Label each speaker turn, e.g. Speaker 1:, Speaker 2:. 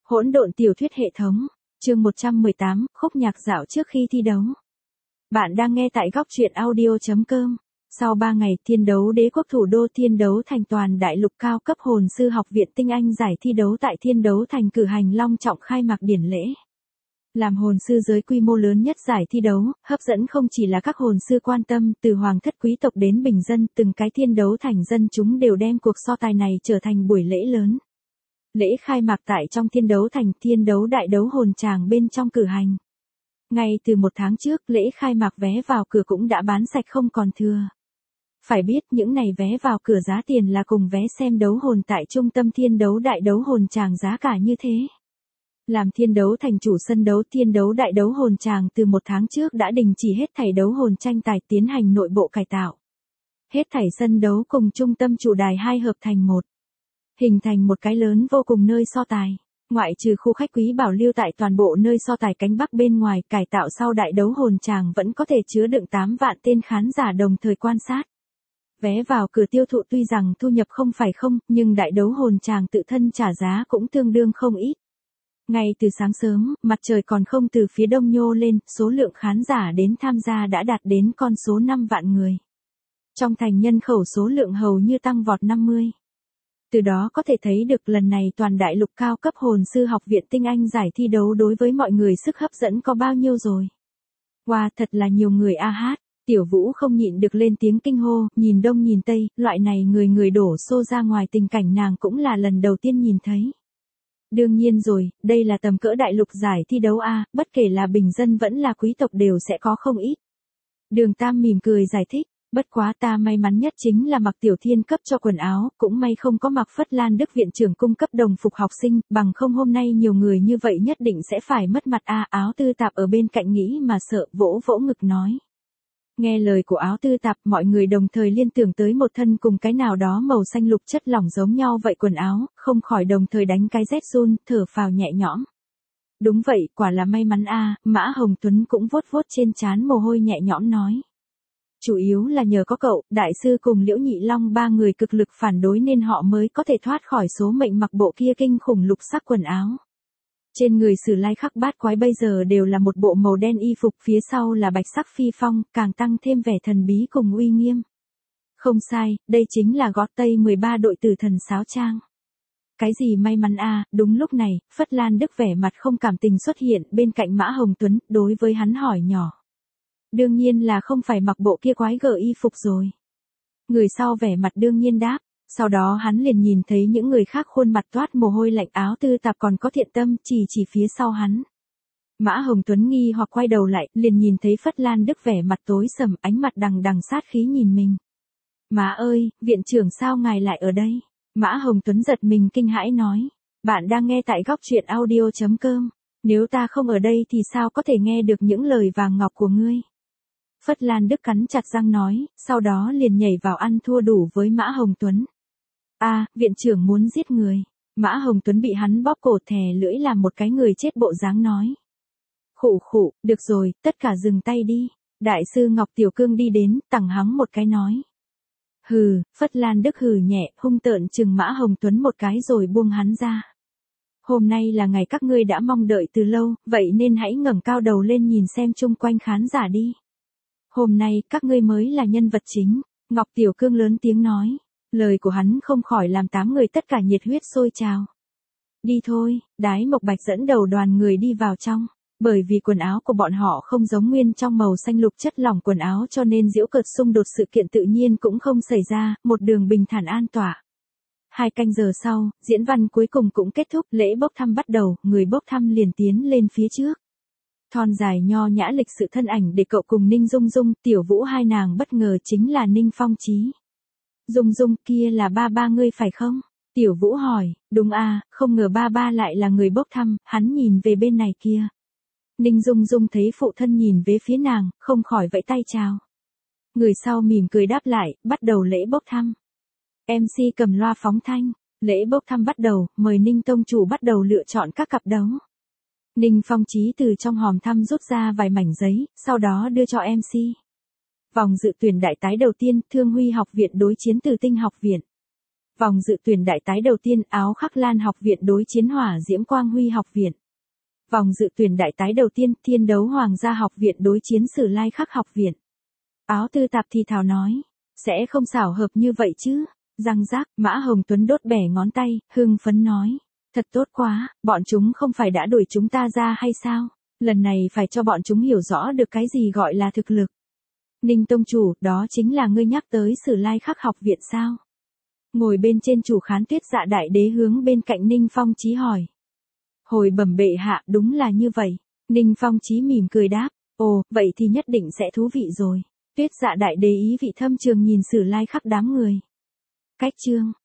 Speaker 1: Hỗn độn tiểu thuyết hệ thống, chương 118, khúc nhạc dạo trước khi thi đấu. Bạn đang nghe tại góc truyện audio.com. Sau 3 ngày thiên đấu đế quốc thủ đô Thiên Đấu Thành toàn đại lục cao cấp hồn sư học viện tinh anh giải thi đấu tại Thiên Đấu Thành cử hành long trọng khai mạc điển lễ. Làm hồn sư giới quy mô lớn nhất giải thi đấu, hấp dẫn không chỉ là các hồn sư quan tâm, từ hoàng thất quý tộc đến bình dân, từng cái Thiên Đấu Thành dân chúng đều đem cuộc so tài này trở thành buổi lễ lớn. Lễ khai mạc tại trong Thiên Đấu Thành Thiên Đấu Đại Đấu Hồn Tràng bên trong cử hành. Ngay từ 1 tháng trước, lễ khai mạc vé vào cửa cũng đã bán sạch không còn thừa. Phải biết những này vé vào cửa giá tiền là cùng vé xem đấu hồn tại trung tâm Thiên Đấu Đại Đấu Hồn Tràng giá cả như thế. Làm Thiên Đấu Thành chủ sân đấu Thiên Đấu Đại Đấu Hồn Tràng từ 1 tháng trước đã đình chỉ hết thảy đấu hồn tranh tài tiến hành nội bộ cải tạo. Hết thảy sân đấu cùng trung tâm chủ đài hai hợp thành một. Hình thành một cái lớn vô cùng nơi so tài. Ngoại trừ khu khách quý bảo lưu tại toàn bộ nơi so tài cánh bắc bên ngoài, cải tạo sau đại đấu hồn tràng vẫn có thể chứa đựng 8 vạn tên khán giả đồng thời quan sát. Vé vào cửa tiêu thụ tuy rằng thu nhập không phải không, nhưng đại đấu hồn tràng tự thân trả giá cũng tương đương không ít. Ngay từ sáng sớm, mặt trời còn không từ phía đông nhô lên, số lượng khán giả đến tham gia đã đạt đến con số 5 vạn người. Trong thành nhân khẩu số lượng hầu như tăng vọt 50. Từ đó có thể thấy được lần này toàn đại lục cao cấp hồn sư học viện tinh anh giải thi đấu đối với mọi người sức hấp dẫn có bao nhiêu rồi. Wow, thật là nhiều người a hát. Tiểu Vũ không nhịn được lên tiếng kinh hô, nhìn đông nhìn tây, loại này người người đổ xô ra ngoài tình cảnh nàng cũng là lần đầu tiên nhìn thấy. Đương nhiên rồi, đây là tầm cỡ đại lục giải thi đấu a, bất kể là bình dân vẫn là quý tộc đều sẽ có không ít. Đường Tam mỉm cười giải thích. Bất quá ta may mắn nhất chính là mặc Tiểu Thiên cấp cho quần áo, cũng may không có mặc Phất Lan Đức viện trưởng cung cấp đồng phục học sinh, bằng không hôm nay nhiều người như vậy nhất định sẽ phải mất mặt a. Áo Tư Tạp ở bên cạnh nghĩ mà sợ, vỗ vỗ ngực nói. Nghe lời của Áo Tư Tạp, mọi người đồng thời liên tưởng tới một thân cùng cái nào đó màu xanh lục chất lỏng giống nhau vậy quần áo, không khỏi đồng thời đánh cái rét run, thở phào nhẹ nhõm. Đúng vậy, quả là may mắn a. Mã Hồng Tuấn cũng vuốt vuốt trên trán mồ hôi nhẹ nhõm nói. Chủ yếu là nhờ có cậu, đại sư cùng Liễu Nhị Long 3 người cực lực phản đối nên họ mới có thể thoát khỏi số mệnh mặc bộ kia kinh khủng lục sắc quần áo. Trên người Sử Lai Khắc Bát Quái bây giờ đều là một bộ màu đen y phục, phía sau là bạch sắc phi phong, càng tăng thêm vẻ thần bí cùng uy nghiêm. Không sai, đây chính là gót tây 13 đội tử thần sáo trang. Cái gì may mắn a. Đúng lúc này, Phất Lan Đức vẻ mặt không cảm tình xuất hiện bên cạnh Mã Hồng Tuấn, đối với hắn hỏi nhỏ. Đương nhiên là không phải mặc bộ kia quái gở y phục rồi. Người sau vẻ mặt đương nhiên đáp, sau đó hắn liền nhìn thấy những người khác khuôn mặt toát mồ hôi lạnh. Áo Tư Tạp còn có thiện tâm, chỉ phía sau hắn. Mã Hồng Tuấn nghi hoặc quay đầu lại, liền nhìn thấy Phất Lan Đức vẻ mặt tối sầm, ánh mặt đằng đằng sát khí nhìn mình. Má ơi, viện trưởng sao ngài lại ở đây? Mã Hồng Tuấn giật mình kinh hãi nói, bạn đang nghe tại góc truyện audio.com, nếu ta không ở đây thì sao có thể nghe được những lời vàng ngọc của ngươi? Phất Lan Đức cắn chặt răng nói, sau đó liền nhảy vào ăn thua đủ với Mã Hồng Tuấn. Viện trưởng muốn giết người. Mã Hồng Tuấn bị hắn bóp cổ thè lưỡi làm một cái người chết bộ dáng nói. Khụ khụ, được rồi, tất cả dừng tay đi. Đại sư Ngọc Tiểu Cương đi đến, tằng hắng một cái nói. Hừ, Phất Lan Đức hừ nhẹ, hung tợn chừng Mã Hồng Tuấn một cái rồi buông hắn ra. Hôm nay là ngày các ngươi đã mong đợi từ lâu, vậy nên hãy ngẩng cao đầu lên nhìn xem chung quanh khán giả đi. Hôm nay, các ngươi mới là nhân vật chính, Ngọc Tiểu Cương lớn tiếng nói. Lời của hắn không khỏi làm 8 người tất cả nhiệt huyết sôi trào. Đi thôi, Đái Mộc Bạch dẫn đầu đoàn người đi vào trong. Bởi vì quần áo của bọn họ không giống nguyên trong màu xanh lục chất lỏng quần áo cho nên giễu cợt xung đột sự kiện tự nhiên cũng không xảy ra, một đường bình thản an tỏa. 2 canh giờ sau, diễn văn cuối cùng cũng kết thúc, lễ bốc thăm bắt đầu, người bốc thăm liền tiến lên phía trước. Thon dài nho nhã lịch sự thân ảnh để cậu cùng Ninh Dung Dung, Tiểu Vũ hai nàng bất ngờ chính là Ninh Phong Chí. Dung Dung kia là ba ngươi phải không? Tiểu Vũ hỏi, đúng không ngờ ba lại là người bốc thăm, hắn nhìn về bên này kia. Ninh Dung Dung thấy phụ thân nhìn về phía nàng, không khỏi vẫy tay chào. Người sau mỉm cười đáp lại, bắt đầu lễ bốc thăm. MC cầm loa phóng thanh, lễ bốc thăm bắt đầu, mời Ninh Tông Chủ bắt đầu lựa chọn các cặp đấu. Ninh Phong Chí từ trong hòm thăm rút ra vài mảnh giấy, sau đó đưa cho MC. Vòng dự tuyển đại tái đầu tiên, Thương Huy học viện đối chiến Từ Tinh học viện. Vòng dự tuyển đại tái đầu tiên Áo Khắc Lan học viện đối chiến Hỏa Diễm Quang Huy học viện. Vòng dự tuyển đại tái đầu tiên Thiên Đấu Hoàng gia học viện đối chiến Sử Lai Khắc học viện. Áo Tư Tạp thì thào nói. Sẽ không xảo hợp như vậy chứ. Răng rác, Mã Hồng Tuấn đốt bẻ ngón tay, hưng phấn nói. Thật tốt quá, bọn chúng không phải đã đuổi chúng ta ra hay sao? Lần này phải cho bọn chúng hiểu rõ được cái gì gọi là thực lực. Ninh tông chủ, đó chính là ngươi nhắc tới Sử Lai Khắc học viện sao? Ngồi bên trên chủ khán Tuyết Dạ đại đế hướng bên cạnh Ninh Phong Chí hỏi. Hồi bẩm bệ hạ, đúng là như vậy. Ninh Phong Chí mỉm cười đáp. Ồ, vậy thì nhất định sẽ thú vị rồi. Tuyết Dạ đại đế ý vị thâm trường nhìn Sử Lai Khắc đám người. Cách chương